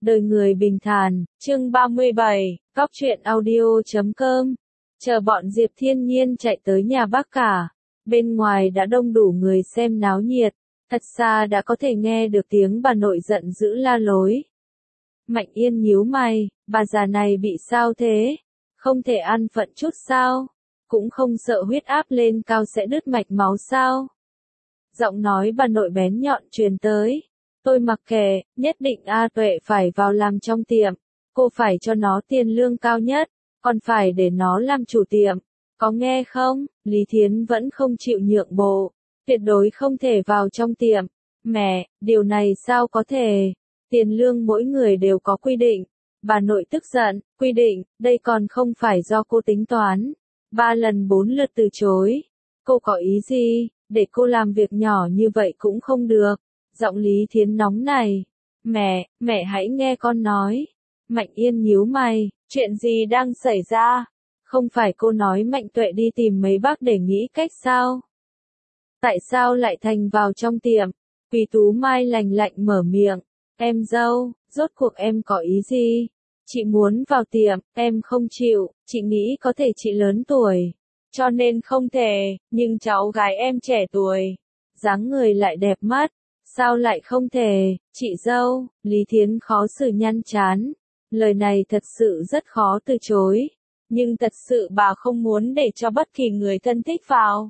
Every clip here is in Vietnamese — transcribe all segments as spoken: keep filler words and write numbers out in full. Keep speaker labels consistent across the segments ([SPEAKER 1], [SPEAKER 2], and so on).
[SPEAKER 1] Đời người bình thản, chương ba mươi bảy, góc truyện audio chấm com. Chờ bọn Diệp Thiên Nhiên chạy tới nhà bác cả. Bên ngoài đã đông đủ người xem náo nhiệt, thật xa đã có thể nghe được tiếng bà nội giận dữ la lối. Mạnh Yên nhíu mày, bà già này bị sao thế? Không thể ăn phận chút sao? Cũng không sợ huyết áp lên cao sẽ đứt mạch máu sao? Giọng nói bà nội bén nhọn truyền tới. Tôi mặc kệ, nhất định A Tuệ phải vào làm trong tiệm. Cô phải cho nó tiền lương cao nhất, còn phải để nó làm chủ tiệm. Có nghe không? Lý Thiến vẫn không chịu nhượng bộ. Tuyệt đối không thể vào trong tiệm. Mẹ, điều này sao có thể? Tiền lương mỗi người đều có quy định. Bà nội tức giận, quy định, đây còn không phải do cô tính toán. Ba lần bốn lượt từ chối. Cô có ý gì? Để cô làm việc nhỏ như vậy cũng không được. Giọng Lý Thiến nóng này. Mẹ, mẹ hãy nghe con nói. Mạnh Yên nhíu mày, chuyện gì đang xảy ra? Không phải cô nói Mạnh Tuệ đi tìm mấy bác để nghĩ cách sao? Tại sao lại thành vào trong tiệm? Quỳ Tú Mai lành lạnh mở miệng. Em dâu, rốt cuộc em có ý gì? Chị muốn vào tiệm, em không chịu, chị nghĩ có thể chị lớn tuổi. Cho nên không thể, nhưng cháu gái em trẻ tuổi. Dáng người lại đẹp mắt. Sao lại không thể, chị dâu? Lý Thiến khó xử nhăn chán. Lời này thật sự rất khó từ chối. Nhưng thật sự bà không muốn để cho bất kỳ người thân thích vào.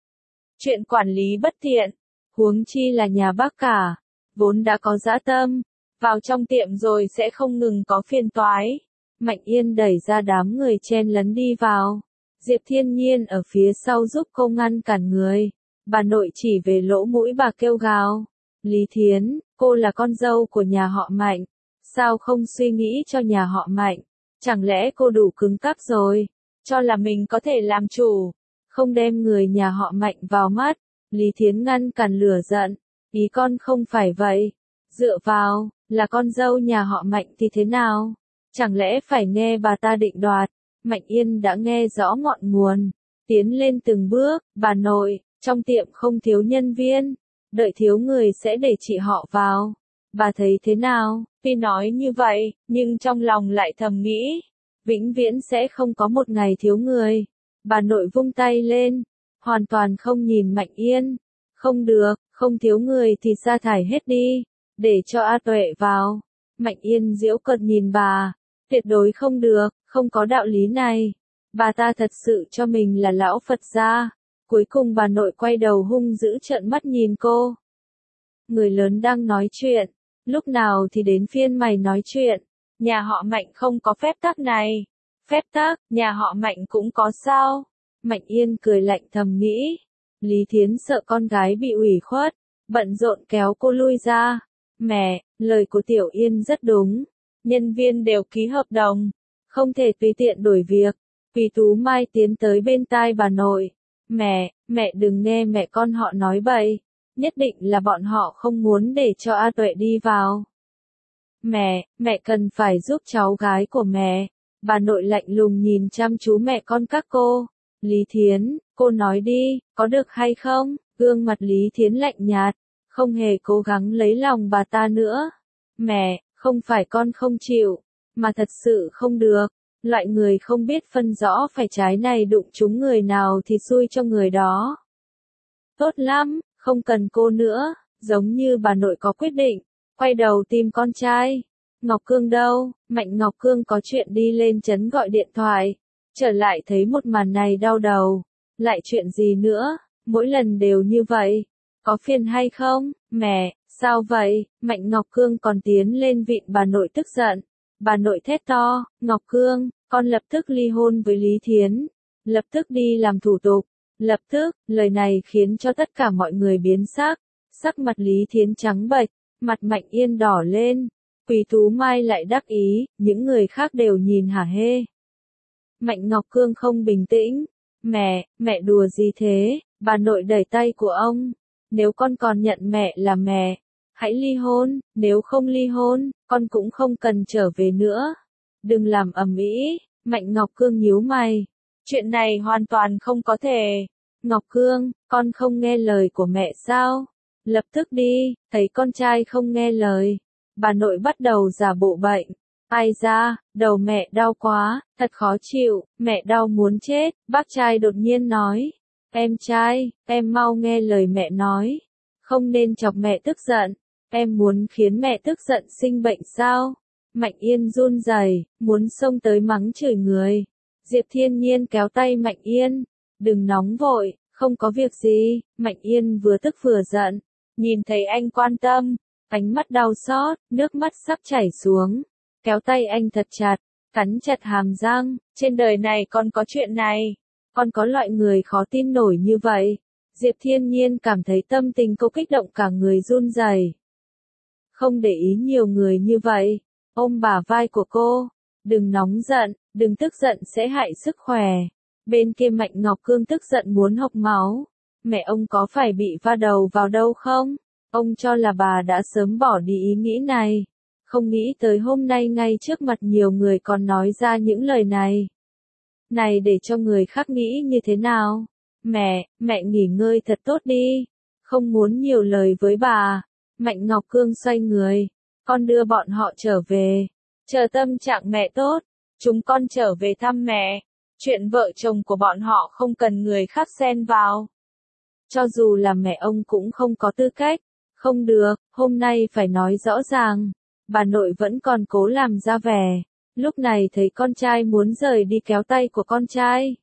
[SPEAKER 1] Chuyện quản lý bất tiện, huống chi là nhà bác cả, vốn đã có dã tâm, vào trong tiệm rồi sẽ không ngừng có phiền toái. Mạnh Yên đẩy ra đám người chen lấn đi vào. Diệp Thiên Nhiên ở phía sau giúp cô ngăn cản người. Bà nội chỉ về lỗ mũi bà kêu gào. Lý Thiến, cô là con dâu của nhà họ Mạnh. Sao không suy nghĩ cho nhà họ Mạnh? Chẳng lẽ cô đủ cứng cáp rồi? Cho là mình có thể làm chủ. Không đem người nhà họ Mạnh vào mắt. Lý Thiến ngăn cản lửa giận. Ý con không phải vậy. Dựa vào, là con dâu nhà họ Mạnh thì thế nào? Chẳng lẽ phải nghe bà ta định đoạt? Mạnh Yên đã nghe rõ ngọn nguồn. Tiến lên từng bước, bà nội, trong tiệm không thiếu nhân viên. Đợi thiếu người sẽ để chị họ vào. Bà thấy thế nào? Tuy nói như vậy, nhưng trong lòng lại thầm nghĩ. Vĩnh viễn sẽ không có một ngày thiếu người. Bà nội vung tay lên. Hoàn toàn không nhìn Mạnh Yên. Không được, không thiếu người thì sa thải hết đi. Để cho A Tuệ vào. Mạnh Yên giễu cợt nhìn bà. Tuyệt đối không được, không có đạo lý này. Bà ta thật sự cho mình là lão Phật gia. Cuối cùng bà nội quay đầu hung dữ trợn mắt nhìn cô. Người lớn đang nói chuyện. Lúc nào thì đến phiên mày nói chuyện. Nhà họ Mạnh không có phép tắc này. Phép tắc, nhà họ Mạnh cũng có sao? Mạnh Yên cười lạnh thầm nghĩ. Lý Thiến sợ con gái bị ủy khuất. Bận rộn kéo cô lui ra. Mẹ, lời của Tiểu Yên rất đúng. Nhân viên đều ký hợp đồng. Không thể tùy tiện đổi việc. Quỳ Tú Mai tiến tới bên tai bà nội. Mẹ, mẹ đừng nghe mẹ con họ nói bậy. Nhất định là bọn họ không muốn để cho A Tuệ đi vào. Mẹ, mẹ cần phải giúp cháu gái của mẹ. Bà nội lạnh lùng nhìn chăm chú mẹ con các cô. Lý Thiến, cô nói đi, có được hay không? Gương mặt Lý Thiến lạnh nhạt, không hề cố gắng lấy lòng bà ta nữa. Mẹ, không phải con không chịu, mà thật sự không được. Loại người không biết phân rõ phải trái này đụng trúng người nào thì xui cho người đó. Tốt lắm, không cần cô nữa, giống như bà nội có quyết định, quay đầu tìm con trai. Ngọc Cương đâu? Mạnh Ngọc Cương có chuyện đi lên trấn gọi điện thoại, trở lại thấy một màn này đau đầu. Lại chuyện gì nữa? Mỗi lần đều như vậy. Có phiền hay không? Mẹ, sao vậy? Mạnh Ngọc Cương còn tiến lên vịn bà nội tức giận. Bà nội thét to, Ngọc Cương, con lập tức ly hôn với Lý Thiến. Lập tức đi làm thủ tục. Lập tức, lời này khiến cho tất cả mọi người biến sắc. Sắc mặt Lý Thiến trắng bệch, mặt Mạnh Yên đỏ lên. Quỳ Tú Mai lại đắc ý, những người khác đều nhìn hả hê. Mạnh Ngọc Cương không bình tĩnh. Mẹ, mẹ đùa gì thế? Bà nội đẩy tay của ông. Nếu con còn nhận mẹ là mẹ, hãy ly hôn. Nếu không ly hôn, con cũng không cần trở về nữa. Đừng làm ầm ĩ. Mạnh Ngọc Cương nhíu mày. Chuyện này hoàn toàn không có thể. Ngọc Cương, con không nghe lời của mẹ sao? Lập tức đi, thấy con trai không nghe lời. Bà nội bắt đầu giả bộ bệnh. Ai da, đầu mẹ đau quá, thật khó chịu, mẹ đau muốn chết. Bác trai đột nhiên nói. Em trai, em mau nghe lời mẹ nói. Không nên chọc mẹ tức giận. Em muốn khiến mẹ tức giận sinh bệnh sao? Mạnh Yên run rẩy, muốn xông tới mắng chửi người. Diệp Thiên Nhiên kéo tay Mạnh Yên. Đừng nóng vội, không có việc gì. Mạnh Yên vừa tức vừa giận. Nhìn thấy anh quan tâm, ánh mắt đau xót, nước mắt sắp chảy xuống. Kéo tay anh thật chặt, cắn chặt hàm răng. Trên đời này còn có chuyện này. Còn có loại người khó tin nổi như vậy. Diệp Thiên Nhiên cảm thấy tâm tình cô kích động cả người run rẩy. Không để ý nhiều người như vậy. Ôm bả vai của cô. Đừng nóng giận, đừng tức giận sẽ hại sức khỏe. Bên kia Mạnh Ngọc Cương tức giận muốn hộc máu. Mẹ ông có phải bị va đầu vào đâu không? Ông cho là bà đã sớm bỏ đi ý nghĩ này. Không nghĩ tới hôm nay ngay trước mặt nhiều người còn nói ra những lời này. Này để cho người khác nghĩ như thế nào? Mẹ, mẹ nghỉ ngơi thật tốt đi. Không muốn nhiều lời với bà. Mạnh Ngọc Cương xoay người. Con đưa bọn họ trở về. Chờ tâm trạng mẹ tốt. Chúng con trở về thăm mẹ. Chuyện vợ chồng của bọn họ không cần người khác xen vào. Cho dù là mẹ ông cũng không có tư cách. Không được, hôm nay phải nói rõ ràng. Bà nội vẫn còn cố làm ra vẻ. Lúc này thấy con trai muốn rời đi kéo tay của con trai.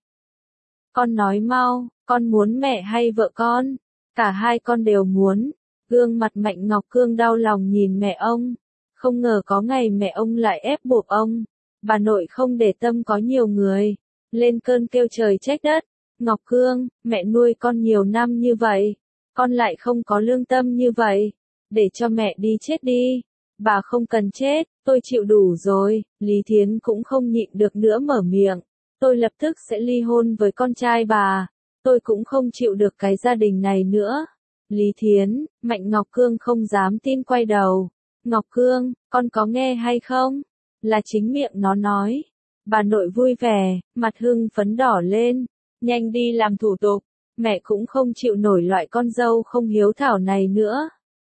[SPEAKER 1] Con nói mau, con muốn mẹ hay vợ con? Cả hai con đều muốn. Gương mặt Mạnh Ngọc Cương đau lòng nhìn mẹ ông. Không ngờ có ngày mẹ ông lại ép buộc ông. Bà nội không để tâm có nhiều người. Lên cơn kêu trời trách đất. Ngọc Cương, mẹ nuôi con nhiều năm như vậy. Con lại không có lương tâm như vậy. Để cho mẹ đi chết đi. Bà không cần chết, tôi chịu đủ rồi. Lý Thiến cũng không nhịn được nữa mở miệng. Tôi lập tức sẽ ly hôn với con trai bà. Tôi cũng không chịu được cái gia đình này nữa. Lý Thiến, Mạnh Ngọc Cương không dám tin quay đầu. Ngọc Cương, con có nghe hay không? Là chính miệng nó nói. Bà nội vui vẻ, mặt hưng phấn đỏ lên. Nhanh đi làm thủ tục. Mẹ cũng không chịu nổi loại con dâu không hiếu thảo này nữa.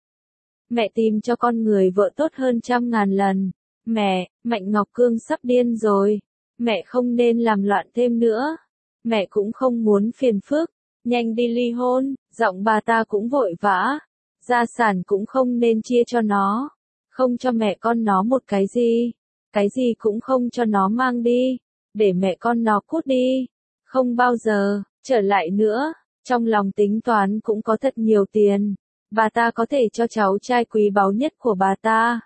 [SPEAKER 1] Mẹ tìm cho con người vợ tốt hơn trăm ngàn lần. Mẹ, Mạnh Ngọc Cương sắp điên rồi. Mẹ không nên làm loạn thêm nữa. Mẹ cũng không muốn phiền phức. Nhanh đi ly hôn, giọng bà ta cũng vội vã. Gia sản cũng không nên chia cho nó. Không cho mẹ con nó một cái gì. Cái gì cũng không cho nó mang đi. Để mẹ con nó cút đi. Không bao giờ, trở lại nữa. Trong lòng tính toán cũng có thật nhiều tiền. Bà ta có thể cho cháu trai quý báu nhất của bà ta.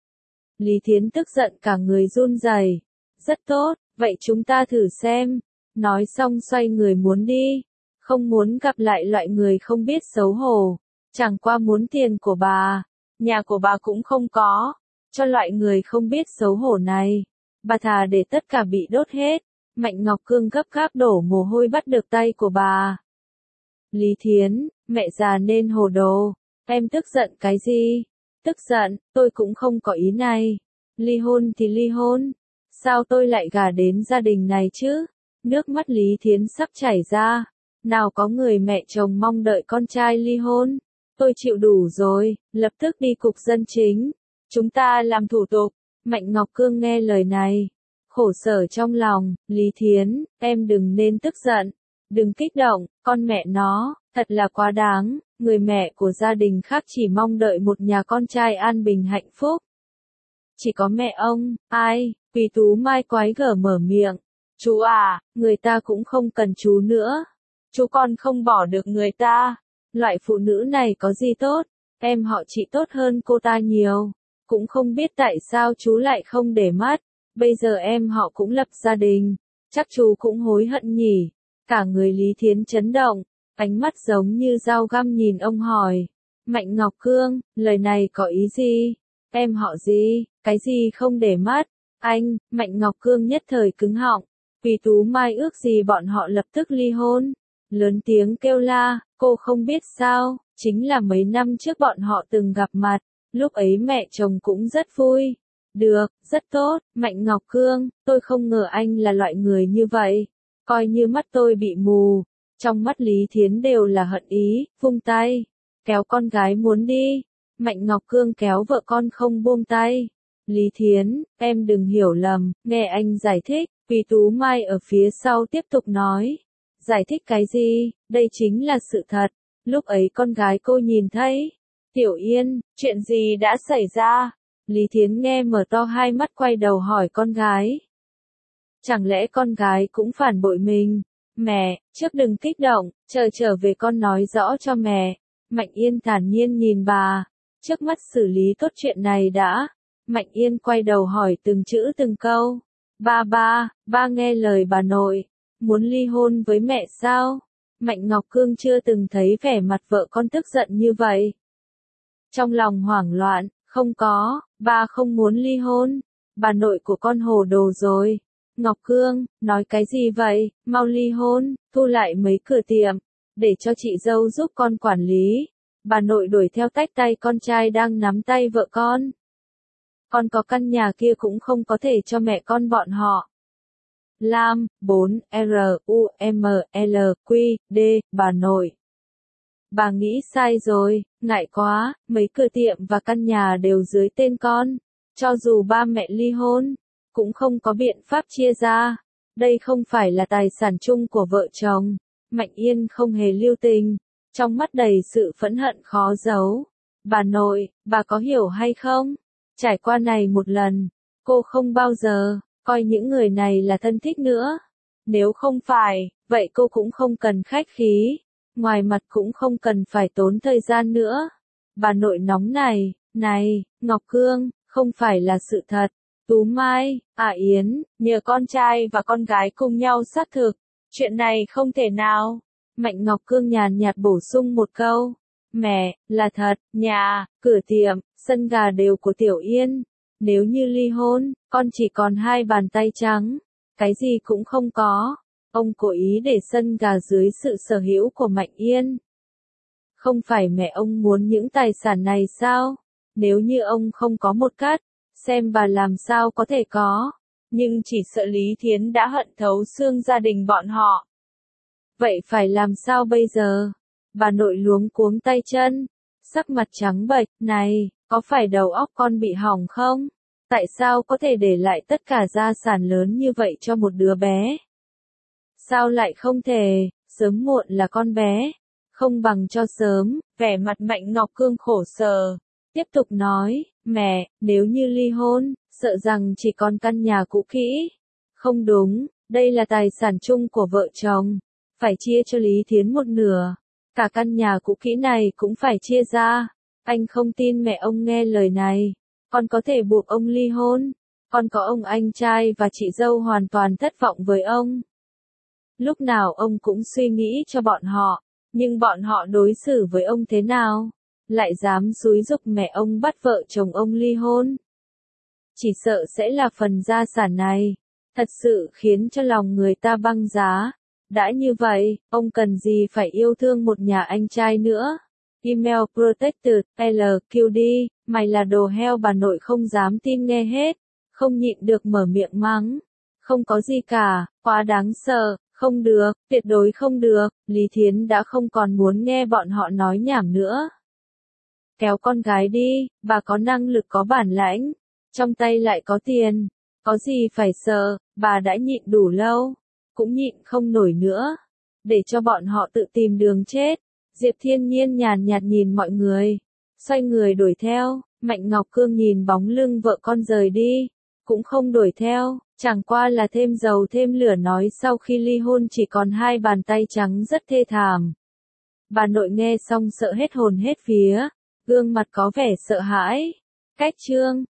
[SPEAKER 1] Lý Thiến tức giận cả người run rẩy. Rất tốt, vậy chúng ta thử xem. Nói xong xoay người muốn đi. Không muốn gặp lại loại người không biết xấu hổ. Chẳng qua muốn tiền của bà. Nhà của bà cũng không có. Cho loại người không biết xấu hổ này. Bà thà để tất cả bị đốt hết. Mạnh Ngọc Cương gấp gáp đổ mồ hôi bắt được tay của bà. Lý Thiến, mẹ già nên hồ đồ. Em tức giận cái gì? Tức giận, tôi cũng không có ý này. Ly hôn thì ly hôn. Sao tôi lại gả đến gia đình này chứ? Nước mắt Lý Thiến sắp chảy ra. Nào có người mẹ chồng mong đợi con trai ly hôn. Tôi chịu đủ rồi, lập tức đi cục dân chính. Chúng ta làm thủ tục. Mạnh Ngọc Cương nghe lời này. Khổ sở trong lòng, Lý Thiến, em đừng nên tức giận. Đừng kích động, con mẹ nó, thật là quá đáng. Người mẹ của gia đình khác chỉ mong đợi một nhà con trai an bình hạnh phúc. Chỉ có mẹ ông, ai, Quỳ Tú Mai quái gở mở miệng. Chú à, người ta cũng không cần chú nữa. Chú còn không bỏ được người ta. Loại phụ nữ này có gì tốt, em họ chị tốt hơn cô ta nhiều. Cũng không biết tại sao chú lại không để mắt. Bây giờ em họ cũng lập gia đình. Chắc chú cũng hối hận nhỉ. Cả người Lý Thiến chấn động. Ánh mắt giống như dao găm nhìn ông hỏi. Mạnh Ngọc Cương, lời này có ý gì? Em họ gì? Cái gì không để mắt? Anh, Mạnh Ngọc Cương nhất thời cứng họng. Vì Tú Mai ước gì bọn họ lập tức ly hôn. Lớn tiếng kêu la, cô không biết sao, chính là mấy năm trước bọn họ từng gặp mặt. Lúc ấy mẹ chồng cũng rất vui. Được, rất tốt, Mạnh Ngọc Cương, tôi không ngờ anh là loại người như vậy. Coi như mắt tôi bị mù. Trong mắt Lý Thiến đều là hận ý, vung tay, kéo con gái muốn đi. Mạnh Ngọc Cương kéo vợ con không buông tay. Lý Thiến, em đừng hiểu lầm, nghe anh giải thích, vì Tú Mai ở phía sau tiếp tục nói. Giải thích cái gì, đây chính là sự thật, lúc ấy con gái cô nhìn thấy. Tiểu Yên, chuyện gì đã xảy ra? Lý Thiến nghe mở to hai mắt quay đầu hỏi con gái. Chẳng lẽ con gái cũng phản bội mình? Mẹ, trước đừng kích động, chờ trở về con nói rõ cho mẹ. Mạnh Yên thản nhiên nhìn bà, trước mắt xử lý tốt chuyện này đã. Mạnh Yên quay đầu hỏi từng chữ từng câu. Ba ba, ba nghe lời bà nội, muốn ly hôn với mẹ sao? Mạnh Ngọc Cương chưa từng thấy vẻ mặt vợ con tức giận như vậy. Trong lòng hoảng loạn, không có, ba không muốn ly hôn, bà nội của con hồ đồ rồi. Ngọc Cương, nói cái gì vậy, mau ly hôn, thu lại mấy cửa tiệm, để cho chị dâu giúp con quản lý. Bà nội đuổi theo tách tay con trai đang nắm tay vợ con. Con có căn nhà kia cũng không có thể cho mẹ con bọn họ. Lam, bốn, R, U, M, L, Q, D, bà nội. Bà nghĩ sai rồi, ngại quá, mấy cửa tiệm và căn nhà đều dưới tên con. Cho dù ba mẹ ly hôn, cũng không có biện pháp chia ra. Đây không phải là tài sản chung của vợ chồng. Mạnh Yên không hề lưu tình, trong mắt đầy sự phẫn hận khó giấu. Bà nội, bà có hiểu hay không? Trải qua này một lần, cô không bao giờ coi những người này là thân thích nữa. Nếu không phải, vậy cô cũng không cần khách khí. Ngoài mặt cũng không cần phải tốn thời gian nữa. Bà nội nóng này, này, Ngọc Cương, không phải là sự thật. Tú Mai, à Yến, nhờ con trai và con gái cùng nhau xác thực. Chuyện này không thể nào. Mạnh Ngọc Cương nhàn nhạt bổ sung một câu. Mẹ, là thật, nhà, cửa tiệm, sân gà đều của Tiểu Yên. Nếu như ly hôn, con chỉ còn hai bàn tay trắng. Cái gì cũng không có. Ông cố ý để sân gà dưới sự sở hữu của Mạnh Yên. Không phải mẹ ông muốn những tài sản này sao? Nếu như ông không có một cát, xem bà làm sao có thể có. Nhưng chỉ sợ Lý Thiến đã hận thấu xương gia đình bọn họ. Vậy phải làm sao bây giờ? Bà nội luống cuống tay chân, sắc mặt trắng bệch, này, có phải đầu óc con bị hỏng không? Tại sao có thể để lại tất cả gia sản lớn như vậy cho một đứa bé? Sao lại không thể, sớm muộn là con bé, không bằng cho sớm. Vẻ mặt Mạnh Ngọc Cương khổ sở, tiếp tục nói, mẹ, nếu như ly hôn, sợ rằng chỉ còn căn nhà cũ kỹ. Không đúng, đây là tài sản chung của vợ chồng, phải chia cho Lý Thiến một nửa. Cả căn nhà cũ kỹ này cũng phải chia ra. Anh không tin mẹ ông nghe lời này. Con có thể buộc ông ly hôn. Con có ông anh trai và chị dâu hoàn toàn thất vọng với ông. Lúc nào ông cũng suy nghĩ cho bọn họ. Nhưng bọn họ đối xử với ông thế nào? Lại dám xúi giục mẹ ông bắt vợ chồng ông ly hôn. Chỉ sợ sẽ là phần gia sản này. Thật sự khiến cho lòng người ta băng giá. Đã như vậy, ông cần gì phải yêu thương một nhà anh trai nữa? Email Protected, L Q D, mày là đồ heo. Bà nội không dám tin nghe hết, không nhịn được mở miệng mắng. Không có gì cả, quá đáng sợ, không được, tuyệt đối không được. Lý Thiến đã không còn muốn nghe bọn họ nói nhảm nữa. Kéo con gái đi, bà có năng lực có bản lãnh, trong tay lại có tiền, có gì phải sợ, bà đã nhịn đủ lâu. Cũng nhịn không nổi nữa, để cho bọn họ tự tìm đường chết. Diệp Thiên Nhiên nhàn nhạt nhìn mọi người, xoay người đuổi theo. Mạnh Ngọc Cương nhìn bóng lưng vợ con rời đi, cũng không đuổi theo, chẳng qua là thêm dầu thêm lửa nói sau khi ly hôn chỉ còn hai bàn tay trắng rất thê thảm. Bà nội nghe xong sợ hết hồn hết vía, gương mặt có vẻ sợ hãi. Cách chương